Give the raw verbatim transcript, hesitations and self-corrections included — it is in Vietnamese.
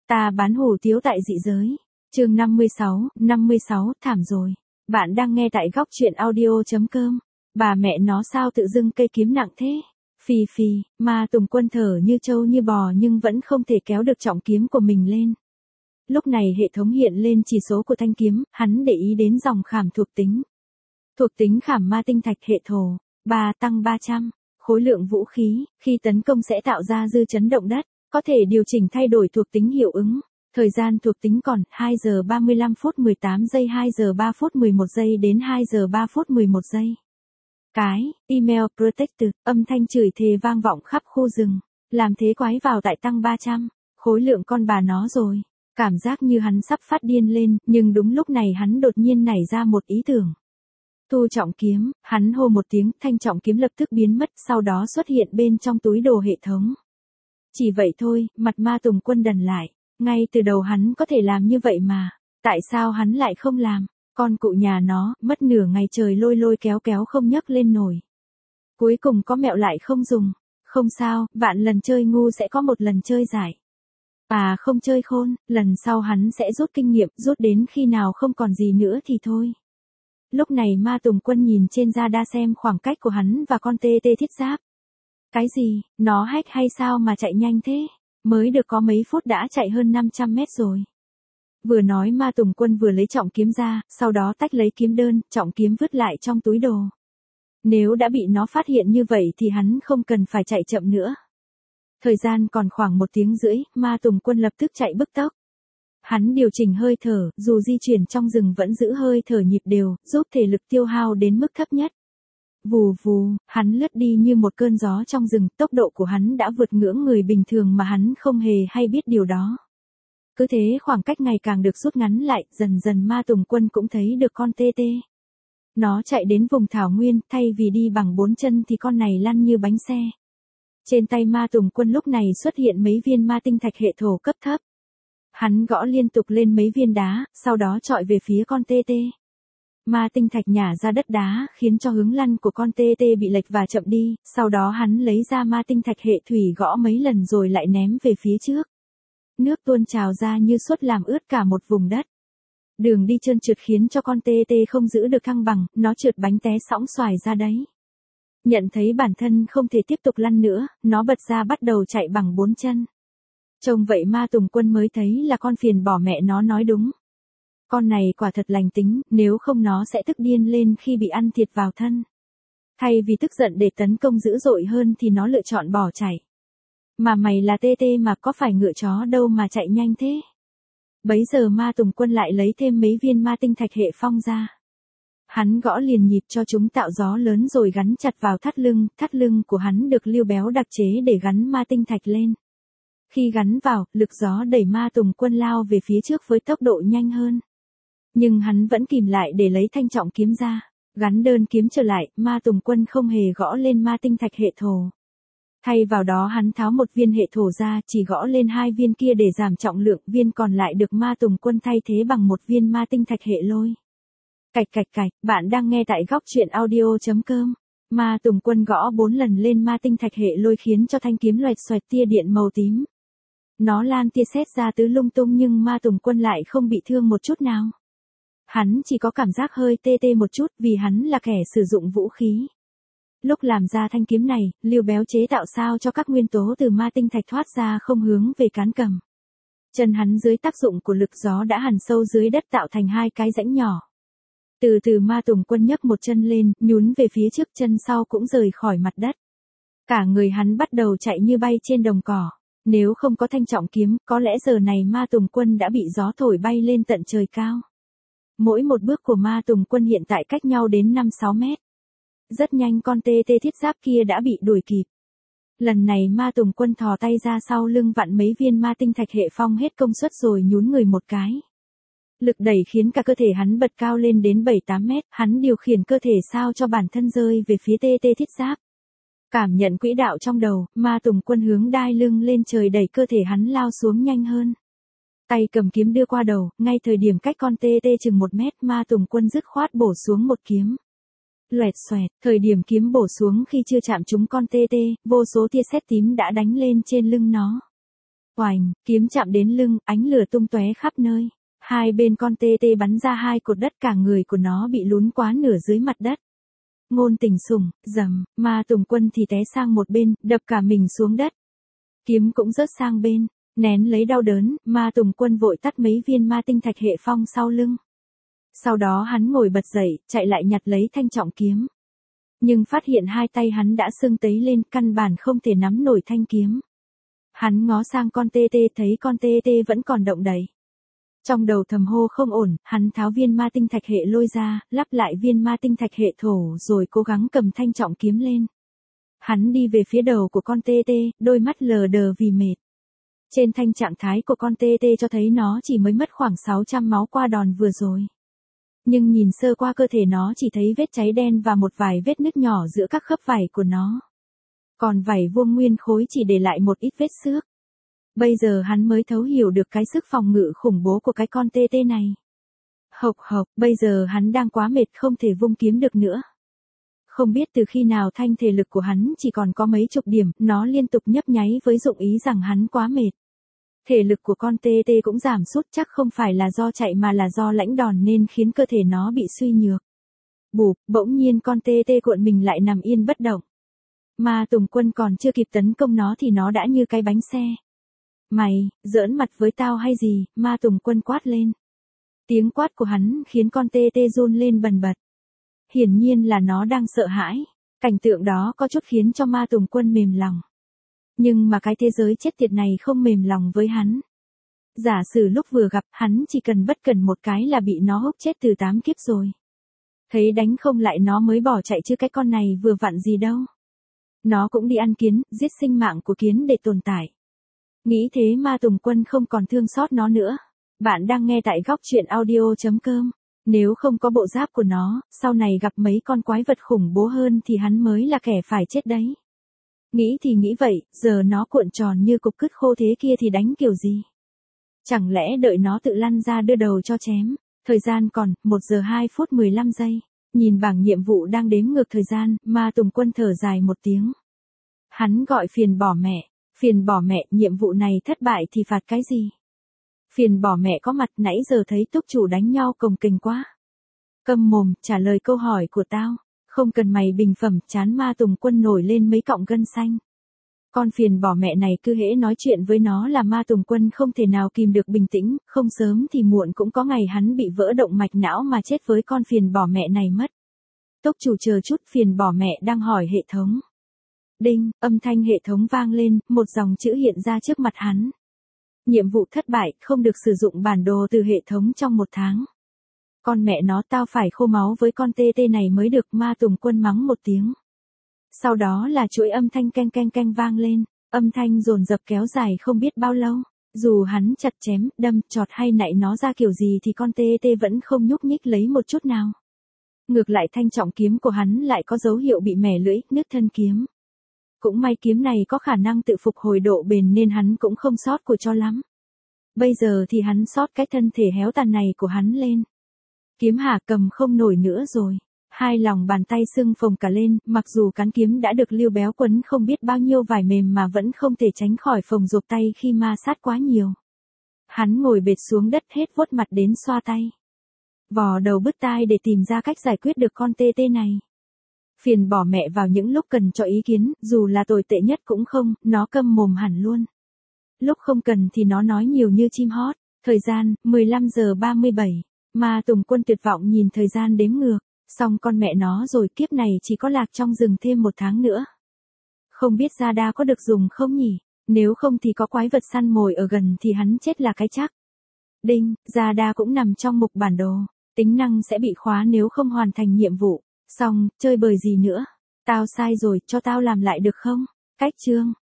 Ta bán hủ tiếu tại dị giới. Chương năm mươi sáu, năm mươi sáu, thảm rồi. Bạn đang nghe tại góc truyện audio chấm com. Bà mẹ nó sao tự dưng cây kiếm nặng thế? Phì phì, Ma Tùng Quân thở như trâu như bò nhưng vẫn không thể kéo được trọng kiếm của mình lên. Lúc này hệ thống hiện lên chỉ số của thanh kiếm, hắn để ý đến dòng khảm thuộc tính. Thuộc tính khảm ma tinh thạch hệ thổ, ba tăng ba trăm. Khối lượng vũ khí, khi tấn công sẽ tạo ra dư chấn động đất, có thể điều chỉnh thay đổi thuộc tính hiệu ứng. Thời gian thuộc tính còn hai giờ ba mươi lăm phút mười tám giây, hai giờ ba phút mười một giây đến hai giờ ba phút mười một giây. Cái, email protected, âm thanh chửi thề vang vọng khắp khu rừng. Làm thế quái vào tại tăng ba trăm. Khối lượng con bà nó rồi. Cảm giác như hắn sắp phát điên lên, nhưng đúng lúc này hắn đột nhiên nảy ra một ý tưởng. Thu trọng kiếm, hắn hô một tiếng, thanh trọng kiếm lập tức biến mất, sau đó xuất hiện bên trong túi đồ hệ thống. Chỉ vậy thôi, mặt Ma Tùng Quân đần lại. Ngay từ đầu hắn có thể làm như vậy mà. Tại sao hắn lại không làm? Con cụ nhà nó, mất nửa ngày trời lôi lôi kéo kéo không nhấc lên nổi. Cuối cùng có mẹo lại không dùng. Không sao, vạn lần chơi ngu sẽ có một lần chơi giải. À không chơi khôn, lần sau hắn sẽ rút kinh nghiệm, rút đến khi nào không còn gì nữa thì thôi. Lúc này Ma Tùng Quân nhìn trên radar xem khoảng cách của hắn và con tê tê thiết giáp. Cái gì, nó hack hay sao mà chạy nhanh thế? Mới được có mấy phút đã chạy hơn năm trăm mét rồi. Vừa nói Ma Tùng Quân vừa lấy trọng kiếm ra, sau đó tách lấy kiếm đơn, trọng kiếm vứt lại trong túi đồ. Nếu đã bị nó phát hiện như vậy thì hắn không cần phải chạy chậm nữa. Thời gian còn khoảng một tiếng rưỡi, Ma Tùng Quân lập tức chạy bức tốc. Hắn điều chỉnh hơi thở, dù di chuyển trong rừng vẫn giữ hơi thở nhịp đều, giúp thể lực tiêu hao đến mức thấp nhất. Vù vù, hắn lướt đi như một cơn gió trong rừng, tốc độ của hắn đã vượt ngưỡng người bình thường mà hắn không hề hay biết điều đó. Cứ thế khoảng cách ngày càng được rút ngắn lại, dần dần Ma Tùng Quân cũng thấy được con tê tê. Nó chạy đến vùng thảo nguyên, thay vì đi bằng bốn chân thì con này lăn như bánh xe. Trên tay Ma Tùng Quân lúc này xuất hiện mấy viên ma tinh thạch hệ thổ cấp thấp. Hắn gõ liên tục lên mấy viên đá, sau đó chọi về phía con tê tê. Ma tinh thạch nhả ra đất đá, khiến cho hướng lăn của con tê tê bị lệch và chậm đi, sau đó hắn lấy ra ma tinh thạch hệ thủy gõ mấy lần rồi lại ném về phía trước. Nước tuôn trào ra như suốt làm ướt cả một vùng đất. Đường đi trơn trượt khiến cho con tê tê không giữ được thăng bằng, nó trượt bánh té sõng xoài ra đấy. Nhận thấy bản thân không thể tiếp tục lăn nữa, nó bật ra bắt đầu chạy bằng bốn chân. Trông vậy Ma Tùng Quân mới thấy là con phiền bỏ mẹ nó nói đúng. Con này quả thật lành tính, nếu không nó sẽ tức điên lên khi bị ăn thiệt vào thân. Thay vì tức giận để tấn công dữ dội hơn thì nó lựa chọn bỏ chạy. Mà mày là tê tê mà có phải ngựa chó đâu mà chạy nhanh thế? Bấy giờ Ma Tùng Quân lại lấy thêm mấy viên ma tinh thạch hệ phong ra. Hắn gõ liền nhịp cho chúng tạo gió lớn rồi gắn chặt vào thắt lưng, thắt lưng của hắn được liêu béo đặc chế để gắn ma tinh thạch lên. Khi gắn vào, lực gió đẩy Ma Tùng Quân lao về phía trước với tốc độ nhanh hơn. Nhưng hắn vẫn kìm lại để lấy thanh trọng kiếm ra. Gắn đơn kiếm trở lại, Ma Tùng Quân không hề gõ lên ma tinh thạch hệ thổ. Thay vào đó hắn tháo một viên hệ thổ ra, chỉ gõ lên hai viên kia để giảm trọng lượng, viên còn lại được Ma Tùng Quân thay thế bằng một viên ma tinh thạch hệ lôi. Cạch cạch cạch, bạn đang nghe tại góc truyện audio chấm com. Ma Tùng Quân gõ bốn lần lên ma tinh thạch hệ lôi khiến cho thanh kiếm loẹt xoẹt tia điện màu tím. Nó lan tia sét ra tứ lung tung nhưng Ma Tùng Quân lại không bị thương một chút nào. Hắn chỉ có cảm giác hơi tê tê một chút vì hắn là kẻ sử dụng vũ khí. Lúc làm ra thanh kiếm này, liêu béo chế tạo sao cho các nguyên tố từ ma tinh thạch thoát ra không hướng về cán cầm. Chân hắn dưới tác dụng của lực gió đã hằn sâu dưới đất tạo thành hai cái rãnh nhỏ. Từ từ Ma Tùng Quân nhấc một chân lên, nhún về phía trước, chân sau cũng rời khỏi mặt đất. Cả người hắn bắt đầu chạy như bay trên đồng cỏ. Nếu không có thanh trọng kiếm, có lẽ giờ này Ma Tùng Quân đã bị gió thổi bay lên tận trời cao. Mỗi một bước của Ma Tùng Quân hiện tại cách nhau đến năm sáu mét. Rất nhanh con tê tê thiết giáp kia đã bị đuổi kịp. Lần này Ma Tùng Quân thò tay ra sau lưng vặn mấy viên ma tinh thạch hệ phong hết công suất rồi nhún người một cái. Lực đẩy khiến cả cơ thể hắn bật cao lên đến bảy tám mét, hắn điều khiển cơ thể sao cho bản thân rơi về phía tê tê thiết giáp. Cảm nhận quỹ đạo trong đầu, Ma Tùng Quân hướng đai lưng lên trời đẩy cơ thể hắn lao xuống nhanh hơn. Tay cầm kiếm đưa qua đầu, ngay thời điểm cách con tê tê chừng một mét, Ma Tùng Quân dứt khoát bổ xuống một kiếm. Loẹt xoẹt, thời điểm kiếm bổ xuống khi chưa chạm trúng con tê tê, vô số tia sét tím đã đánh lên trên lưng nó. Oành, kiếm chạm đến lưng, ánh lửa tung tóe khắp nơi. Hai bên con tê tê bắn ra hai cột đất, cả người của nó bị lún quá nửa dưới mặt đất. Ngôn Tình Sủng, rầm, Ma Tùng Quân thì té sang một bên, đập cả mình xuống đất. Kiếm cũng rớt sang bên, nén lấy đau đớn, Ma Tùng Quân vội tắt mấy viên ma tinh thạch hệ phong sau lưng. Sau đó hắn ngồi bật dậy, chạy lại nhặt lấy thanh trọng kiếm. Nhưng phát hiện hai tay hắn đã sưng tấy lên, căn bản không thể nắm nổi thanh kiếm. Hắn ngó sang con tê tê, thấy con tê tê vẫn còn động đậy. Trong đầu thầm hô không ổn, hắn tháo viên ma tinh thạch hệ lôi ra, lắp lại viên ma tinh thạch hệ thổ rồi cố gắng cầm thanh trọng kiếm lên. Hắn đi về phía đầu của con tê tê, đôi mắt lờ đờ vì mệt. Trên thanh trạng thái của con tê tê cho thấy nó chỉ mới mất khoảng sáu trăm máu qua đòn vừa rồi. Nhưng nhìn sơ qua cơ thể nó chỉ thấy vết cháy đen và một vài vết nứt nhỏ giữa các khớp vảy của nó. Còn vảy vuông nguyên khối chỉ để lại một ít vết xước. Bây giờ hắn mới thấu hiểu được cái sức phòng ngự khủng bố của cái con tê tê này. Hộc hộc, bây giờ hắn đang quá mệt không thể vung kiếm được nữa. Không biết từ khi nào thanh thể lực của hắn chỉ còn có mấy chục điểm, nó liên tục nhấp nháy với dụng ý rằng hắn quá mệt. Thể lực của con tê tê cũng giảm sút, chắc không phải là do chạy mà là do lãnh đòn nên khiến cơ thể nó bị suy nhược. Bụp, bỗng nhiên con tê tê cuộn mình lại nằm yên bất động. Ma Tùng Quân còn chưa kịp tấn công nó thì nó đã như cái bánh xe. Mày, giỡn mặt với tao hay gì? Ma Tùng Quân quát lên. Tiếng quát của hắn khiến con tê tê run lên bần bật. Hiển nhiên là nó đang sợ hãi. Cảnh tượng đó có chút khiến cho Ma Tùng Quân mềm lòng. Nhưng mà cái thế giới chết tiệt này không mềm lòng với hắn. Giả sử lúc vừa gặp hắn chỉ cần bất cần một cái là bị nó húc chết từ tám kiếp rồi. Thấy đánh không lại nó mới bỏ chạy chứ cái con này vừa vặn gì đâu. Nó cũng đi ăn kiến, giết sinh mạng của kiến để tồn tại. Nghĩ thế Ma Tùng Quân không còn thương xót nó nữa. Bạn đang nghe tại góc truyện audio chấm com. Nếu không có bộ giáp của nó, sau này gặp mấy con quái vật khủng bố hơn thì hắn mới là kẻ phải chết đấy. Nghĩ thì nghĩ vậy, giờ nó cuộn tròn như cục cứt khô thế kia thì đánh kiểu gì? Chẳng lẽ đợi nó tự lăn ra đưa đầu cho chém? Thời gian còn, một giờ hai phút mười lăm giây. Nhìn bảng nhiệm vụ đang đếm ngược thời gian, Ma Tùng Quân thở dài một tiếng. Hắn gọi Phiền bỏ mẹ. Phiền bỏ mẹ, nhiệm vụ này thất bại thì phạt cái gì? Phiền bỏ mẹ có mặt, nãy giờ thấy túc chủ đánh nhau cồng kềnh quá. Câm mồm, trả lời câu hỏi của tao. Không cần mày bình phẩm, chán Ma Tùng Quân nổi lên mấy cọng gân xanh. Con phiền bỏ mẹ này cứ hễ nói chuyện với nó là Ma Tùng Quân không thể nào kìm được bình tĩnh, không sớm thì muộn cũng có ngày hắn bị vỡ động mạch não mà chết với con phiền bỏ mẹ này mất. Túc chủ chờ chút, phiền bỏ mẹ đang hỏi hệ thống. Đinh, âm thanh hệ thống vang lên, một dòng chữ hiện ra trước mặt hắn. Nhiệm vụ thất bại, không được sử dụng bản đồ từ hệ thống trong một tháng. Con mẹ nó, tao phải khô máu với con tê tê này mới được. Ma Tùng Quân mắng một tiếng. Sau đó là chuỗi âm thanh canh canh canh vang lên, âm thanh dồn dập kéo dài không biết bao lâu. Dù hắn chặt chém, đâm, chọt hay nạy nó ra kiểu gì thì con tê tê vẫn không nhúc nhích lấy một chút nào. Ngược lại thanh trọng kiếm của hắn lại có dấu hiệu bị mẻ lưỡi, nứt thân kiếm. Cũng may kiếm này có khả năng tự phục hồi độ bền nên hắn cũng không sót của cho lắm. Bây giờ thì hắn sót cái thân thể héo tàn này của hắn lên. Kiếm hả, cầm không nổi nữa rồi. Hai lòng bàn tay sưng phồng cả lên, mặc dù cán kiếm đã được Lưu Béo quấn không biết bao nhiêu vải mềm mà vẫn không thể tránh khỏi phồng rộp tay khi ma sát quá nhiều. Hắn ngồi bệt xuống đất hết vuốt mặt đến xoa tay. Vò đầu bứt tai để tìm ra cách giải quyết được con tê tê này. Phiền bỏ mẹ vào những lúc cần cho ý kiến, dù là tồi tệ nhất cũng không, nó câm mồm hẳn luôn. Lúc không cần thì nó nói nhiều như chim hót. Thời gian, mười lăm giờ ba mươi bảy. Ma Tùng Quân tuyệt vọng nhìn thời gian đếm ngược. Xong con mẹ nó rồi, kiếp này chỉ có lạc trong rừng thêm một tháng nữa. Không biết Zada có được dùng không nhỉ? Nếu không thì có quái vật săn mồi ở gần thì hắn chết là cái chắc. Đinh, Zada cũng nằm trong mục bản đồ. Tính năng sẽ bị khóa nếu không hoàn thành nhiệm vụ. Xong, chơi bời gì nữa? Tao sai rồi, cho tao làm lại được không? Cách chương.